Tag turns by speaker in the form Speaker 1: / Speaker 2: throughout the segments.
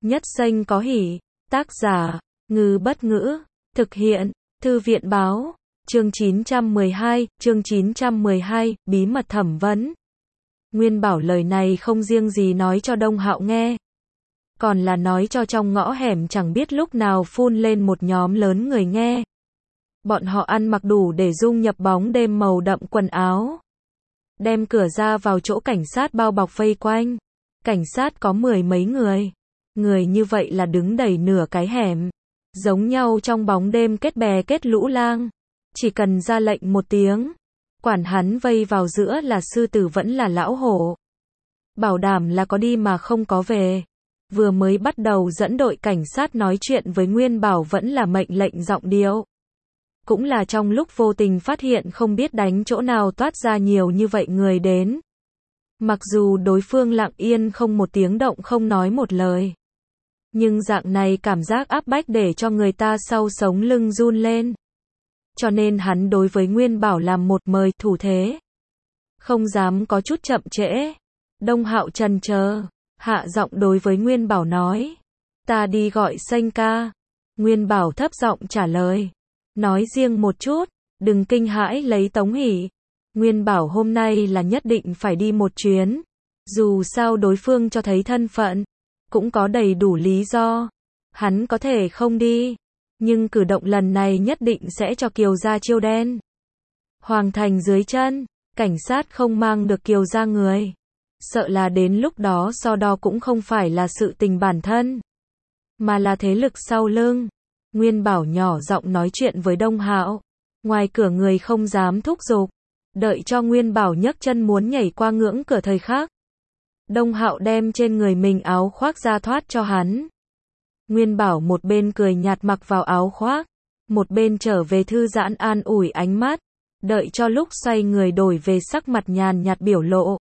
Speaker 1: Nhất Xanh có hỉ. Tác giả, Ngư Bất Ngữ. Thực hiện, Thư viện Báo. Chương 912, bí mật thẩm vấn. Nguyên Bảo lời này không riêng gì nói cho Đông Hạo nghe, còn là nói cho trong ngõ hẻm chẳng biết lúc nào phun lên một nhóm lớn người nghe. Bọn họ ăn mặc đủ để dung nhập bóng đêm màu đậm quần áo, đem cửa ra vào chỗ cảnh sát bao bọc vây quanh. Cảnh sát có 10 mấy người. Người như vậy là đứng đầy nửa cái hẻm, giống nhau trong bóng đêm kết bè kết lũ lang. Chỉ cần ra lệnh một tiếng, quản hắn vây vào giữa là sư tử vẫn là lão hổ. Bảo đảm là có đi mà không có về. Vừa mới bắt đầu dẫn đội cảnh sát nói chuyện với Nguyên Bảo vẫn là mệnh lệnh giọng điệu. Cũng là trong lúc vô tình phát hiện không biết đánh chỗ nào toát ra nhiều như vậy người đến. Mặc dù đối phương lặng yên không một tiếng động không nói một lời, nhưng dạng này cảm giác áp bách để cho người ta sau sống lưng run lên. Cho nên hắn đối với Nguyên Bảo làm một mời thủ thế, không dám có chút chậm trễ. Đông Hạo chần chờ, hạ giọng đối với Nguyên Bảo nói, ta đi gọi Xanh ca. Nguyên Bảo thấp giọng trả lời, nói riêng một chút, đừng kinh hãi lấy Tống Hỷ. Nguyên Bảo hôm nay là nhất định phải đi một chuyến, dù sao đối phương cho thấy thân phận, cũng có đầy đủ lý do. Hắn có thể không đi, nhưng cử động lần này nhất định sẽ cho Kiều gia chiêu đen. Hoàng thành dưới chân, cảnh sát không mang được Kiều gia người, sợ là đến lúc đó so đo cũng không phải là sự tình bản thân, mà là thế lực sau lưng. Nguyên Bảo nhỏ giọng nói chuyện với Đông Hạo, ngoài cửa người không dám thúc giục. Đợi cho Nguyên Bảo nhấc chân muốn nhảy qua ngưỡng cửa thời khắc, Đông Hạo đem trên người mình áo khoác ra thoát cho hắn. Nguyên Bảo một bên cười nhạt mặc vào áo khoác, một bên trở về thư giãn an ủi ánh mắt, đợi cho lúc xoay người đổi về sắc mặt nhàn nhạt biểu lộ.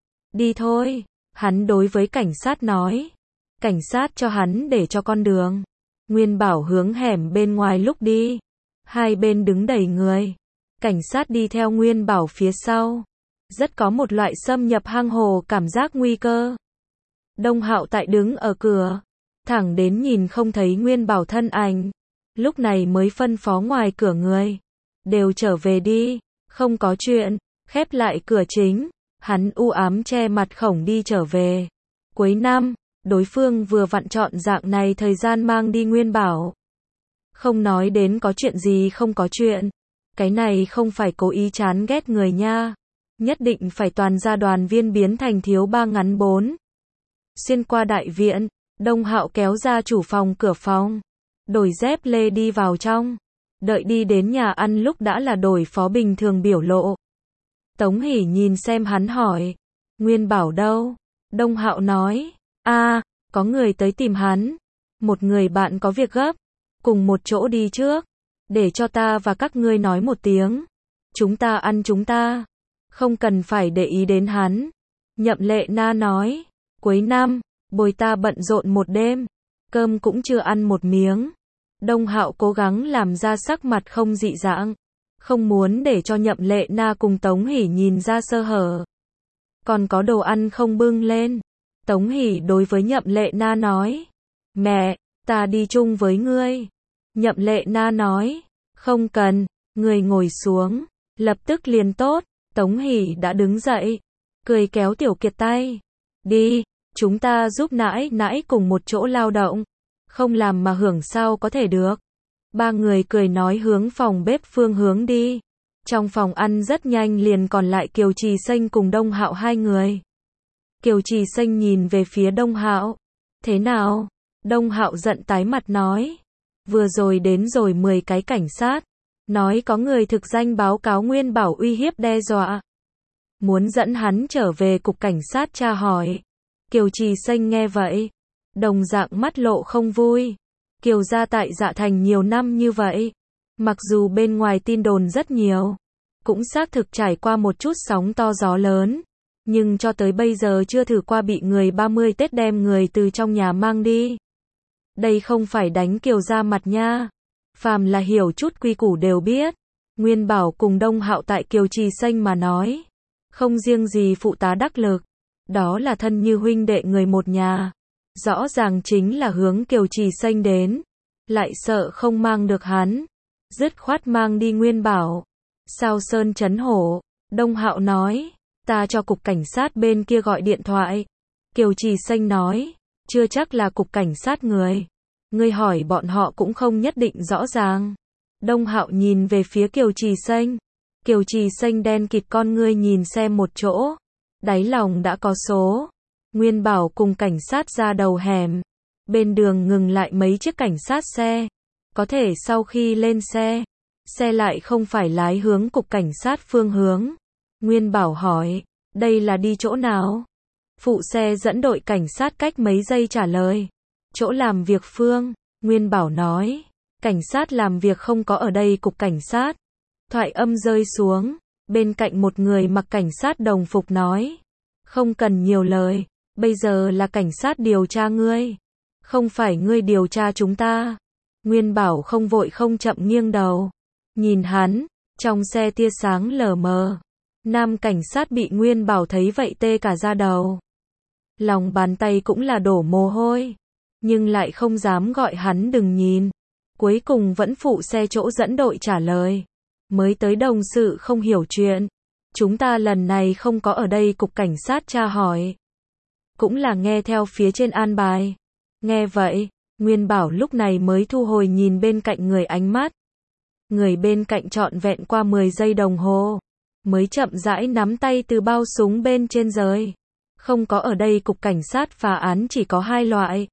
Speaker 1: Đi thôi, hắn đối với cảnh sát nói. Cảnh sát cho hắn để cho con đường. Nguyên Bảo hướng hẻm bên ngoài lúc đi, hai bên đứng đầy người. Cảnh sát đi theo Nguyên Bảo phía sau, rất có một loại xâm nhập hang hồ cảm giác nguy cơ. Đông Hạo tại đứng ở cửa, thẳng đến nhìn không thấy Nguyên Bảo thân ảnh, lúc này mới phân phó ngoài cửa người, đều trở về đi, không có chuyện. Khép lại cửa chính, hắn u ám che mặt khổng đi trở về. Cuối năm, đối phương vừa vặn chọn dạng này thời gian mang đi Nguyên Bảo. Không nói đến có chuyện gì không có chuyện, cái này không phải cố ý chán ghét người nha, nhất định phải toàn gia đoàn viên biến thành thiếu ba ngắn bốn. Xuyên qua đại viện, Đông Hạo kéo ra chủ phòng cửa phòng, đổi dép lê đi vào trong. Đợi đi đến nhà ăn lúc đã là đổi phó bình thường biểu lộ. Tống Hỷ nhìn xem hắn hỏi, Nguyên Bảo đâu? Đông Hạo nói, có người tới tìm hắn, một người bạn có việc gấp, cùng một chỗ đi trước, để cho ta và các ngươi nói một tiếng, chúng ta ăn chúng ta, không cần phải để ý đến hắn. Nhậm Lệ Na nói, cuối năm, bồi ta bận rộn một đêm, cơm cũng chưa ăn một miếng. Đông Hạo cố gắng làm ra sắc mặt không dị dạng, không muốn để cho Nhậm Lệ Na cùng Tống Hỷ nhìn ra sơ hở. Còn có đồ ăn không bưng lên. Tống Hỷ đối với Nhậm Lệ Na nói, mẹ, ta đi chung với ngươi. Nhậm Lệ Na nói, không cần, ngươi ngồi xuống, lập tức liền tốt. Tống Hỷ đã đứng dậy, cười kéo Tiểu Kiệt tay, đi, chúng ta giúp nãi nãi cùng một chỗ lao động, không làm mà hưởng sao có thể được. Ba người cười nói hướng phòng bếp phương hướng đi. Trong phòng ăn rất nhanh liền còn lại Kiều Trì Xanh cùng Đông Hạo hai người. Kiều Trì Xanh nhìn về phía Đông Hạo, thế nào? Đông Hạo giận tái mặt nói, vừa rồi đến rồi 10 cái cảnh sát, nói có người thực danh báo cáo Nguyên Bảo uy hiếp đe dọa, muốn dẫn hắn trở về cục cảnh sát tra hỏi. Kiều Trì Xanh nghe vậy, đồng dạng mắt lộ không vui. Kiều gia tại Dạ Thành nhiều năm như vậy, mặc dù bên ngoài tin đồn rất nhiều, cũng xác thực trải qua một chút sóng to gió lớn, nhưng cho tới bây giờ chưa thử qua bị người 30 Tết đem người từ trong nhà mang đi. Đây không phải đánh Kiều gia mặt nha. Phàm là hiểu chút quy củ đều biết. Nguyên Bảo cùng Đông Hạo tại Kiều Trì Xanh mà nói, không riêng gì phụ tá đắc lực, đó là thân như huynh đệ người một nhà. Rõ ràng chính là hướng Kiều Trì Xanh đến, lại sợ không mang được hắn, dứt khoát mang đi Nguyên Bảo. Sao Sơn Trấn Hổ, Đông Hạo nói, ta cho cục cảnh sát bên kia gọi điện thoại. Kiều Trì Xanh nói, chưa chắc là cục cảnh sát người. Ngươi hỏi bọn họ cũng không nhất định rõ ràng. Đông Hạo nhìn về phía Kiều Trì Xanh. Kiều Trì Xanh đen kịt con ngươi nhìn xem một chỗ. Đáy lòng đã có số. Nguyên Bảo cùng cảnh sát ra đầu hẻm. Bên đường ngừng lại mấy chiếc cảnh sát xe. Có thể sau khi lên xe, xe lại không phải lái hướng cục cảnh sát phương hướng. Nguyên Bảo hỏi, đây là đi chỗ nào? Phụ xe dẫn đội cảnh sát cách mấy giây trả lời. Chỗ làm việc phương. Nguyên Bảo nói, cảnh sát làm việc không có ở đây cục cảnh sát. Thoại âm rơi xuống, bên cạnh một người mặc cảnh sát đồng phục nói, không cần nhiều lời, bây giờ là cảnh sát điều tra ngươi, không phải ngươi điều tra chúng ta. Nguyên Bảo không vội không chậm nghiêng đầu, nhìn hắn, trong xe tia sáng lờ mờ. Nam cảnh sát bị Nguyên Bảo thấy vậy tê cả da đầu. Lòng bàn tay cũng là đổ mồ hôi, nhưng lại không dám gọi hắn đừng nhìn. Cuối cùng vẫn phụ xe chỗ dẫn đội trả lời. Mới tới đồng sự không hiểu chuyện. Chúng ta lần này không có ở đây cục cảnh sát tra hỏi. Cũng là nghe theo phía trên an bài. Nghe vậy, Nguyên Bảo lúc này mới thu hồi nhìn bên cạnh người ánh mắt. Người bên cạnh trọn vẹn qua 10 giây đồng hồ. Mới chậm rãi nắm tay từ bao súng bên trên rời. Không có ở đây cục cảnh sát phá án chỉ có hai loại.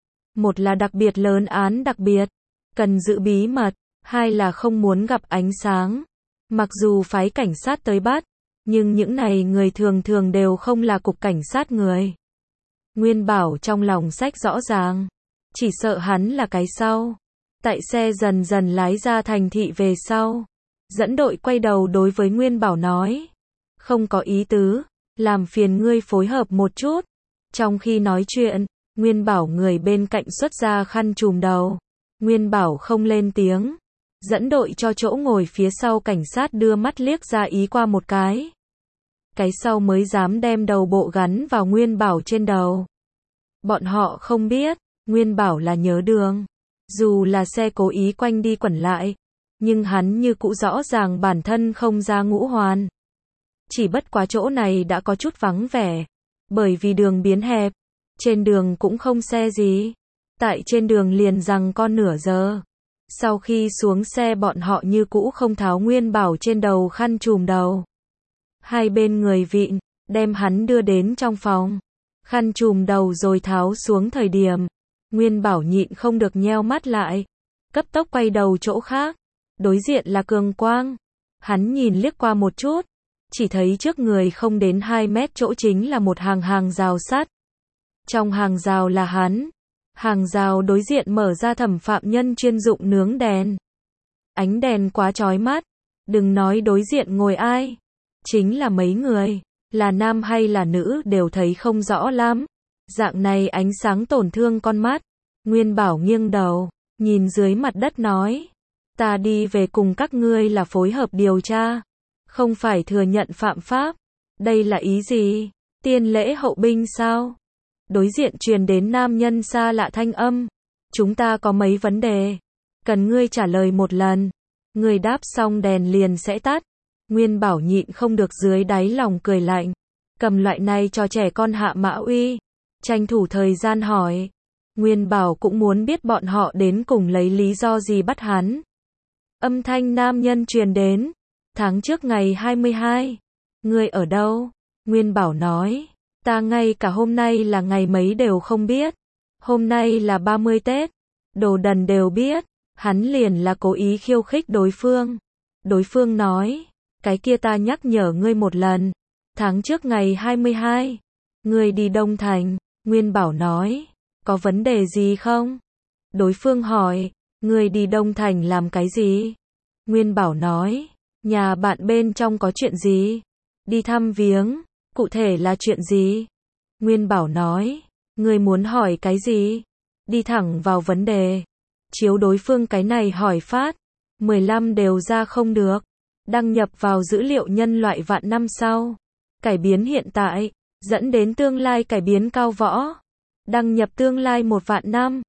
Speaker 1: Một là đặc biệt lớn án đặc biệt, cần giữ bí mật. Hai là không muốn gặp ánh sáng. Mặc dù phái cảnh sát tới bắt, nhưng những này người thường thường đều không là cục cảnh sát người. Nguyên Bảo trong lòng sách rõ ràng, chỉ sợ hắn là cái sau. Tại xe dần dần lái ra thành thị về sau, dẫn đội quay đầu đối với Nguyên Bảo nói, không có ý tứ, làm phiền ngươi phối hợp một chút. Trong khi nói chuyện, Nguyên Bảo người bên cạnh xuất ra khăn trùm đầu. Nguyên Bảo không lên tiếng. Dẫn đội cho chỗ ngồi phía sau cảnh sát đưa mắt liếc ra ý qua một cái. Cái sau mới dám đem đầu bộ gắn vào Nguyên Bảo trên đầu. Bọn họ không biết, Nguyên Bảo là nhớ đường. Dù là xe cố ý quanh đi quẩn lại, nhưng hắn như cũ rõ ràng bản thân không ra ngũ hoàn. Chỉ bất quá chỗ này đã có chút vắng vẻ, bởi vì đường biến hẹp, trên đường cũng không xe gì. Tại trên đường liền giằng co nửa giờ. Sau khi xuống xe bọn họ như cũ không tháo Nguyên Bảo trên đầu khăn trùm đầu. Hai bên người vịn, đem hắn đưa đến trong phòng. Khăn trùm đầu rồi tháo xuống thời điểm. Nguyên Bảo nhịn không được nheo mắt lại. Cấp tốc quay đầu chỗ khác. Đối diện là Cường Quang. Hắn nhìn liếc qua một chút. Chỉ thấy trước người không đến 2 mét chỗ chính là một hàng rào sắt. Trong hàng rào là hắn. Hàng rào đối diện mở ra thẩm phạm nhân chuyên dụng nướng đèn. Ánh đèn quá chói mắt. Đừng nói đối diện ngồi ai. Chính là mấy người. Là nam hay là nữ đều thấy không rõ lắm. Dạng này ánh sáng tổn thương con mắt. Nguyên Bảo nghiêng đầu. Nhìn dưới mặt đất nói. Ta đi về cùng các ngươi là phối hợp điều tra. Không phải thừa nhận phạm pháp. Đây là ý gì? Tiên lễ hậu binh sao? Đối diện truyền đến nam nhân xa lạ thanh âm. Chúng ta có mấy vấn đề. Cần ngươi trả lời một lần. Ngươi đáp xong đèn liền sẽ tắt. Nguyên Bảo nhịn không được dưới đáy lòng cười lạnh. Cầm loại này cho trẻ con hạ mã uy. Tranh thủ thời gian hỏi. Nguyên Bảo cũng muốn biết bọn họ đến cùng lấy lý do gì bắt hắn. Âm thanh nam nhân truyền đến. Tháng trước ngày 22. Ngươi ở đâu? Nguyên Bảo nói. Ta ngay cả hôm nay là ngày mấy đều không biết. Hôm nay là 30 Tết. Đồ đần đều biết. Hắn liền là cố ý khiêu khích đối phương. Đối phương nói. Cái kia ta nhắc nhở ngươi một lần. Tháng trước ngày 22. Ngươi đi Đông Thành. Nguyên Bảo nói. Có vấn đề gì không? Đối phương hỏi. Ngươi đi Đông Thành làm cái gì? Nguyên Bảo nói. Nhà bạn bên trong có chuyện gì? Đi thăm viếng. Cụ thể là chuyện gì? Nguyên Bảo nói. Ngươi muốn hỏi cái gì? Đi thẳng vào vấn đề. Chiếu đối phương cái này hỏi phát. 15 đều ra không được. Đăng nhập vào dữ liệu nhân loại vạn năm sau. Cải biến hiện tại. Dẫn đến tương lai cải biến cao võ. Đăng nhập tương lai 1 vạn năm.